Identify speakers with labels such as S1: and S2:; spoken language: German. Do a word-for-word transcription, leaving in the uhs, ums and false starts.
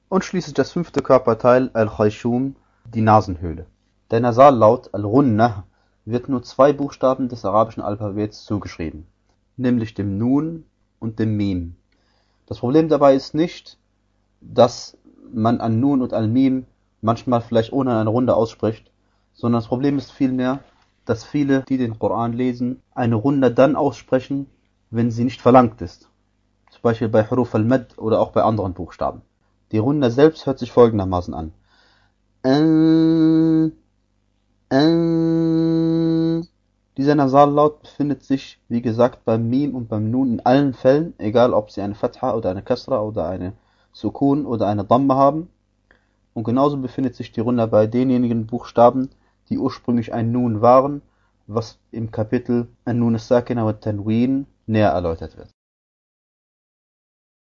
S1: Und schließlich das fünfte Körperteil, Al-Khayshum, die Nasenhöhle. Der Nasallaut Al-Ghunnah wird nur zwei Buchstaben des arabischen Alphabets zugeschrieben, nämlich dem Nun und dem Mim. Das Problem dabei ist nicht, dass man an Nun und Al-Mim manchmal vielleicht ohne eine Runde ausspricht, sondern das Problem ist vielmehr, dass viele, die den Koran lesen, eine Runde dann aussprechen, wenn sie nicht verlangt ist. Zum Beispiel bei Huruf al-Mad oder auch bei anderen Buchstaben. Die Runde selbst hört sich folgendermaßen an. Äh, äh. Dieser Nasallaut befindet sich, wie gesagt, beim Mim und beim Nun in allen Fällen, egal ob sie eine Fatha oder eine Kasra oder eine Sukun oder eine Dhamma haben. Und genauso befindet sich die Runde bei denjenigen Buchstaben, die ursprünglich ein Nun waren, was im Kapitel An-Nun as-Sakina wa Tanwin näher erläutert wird.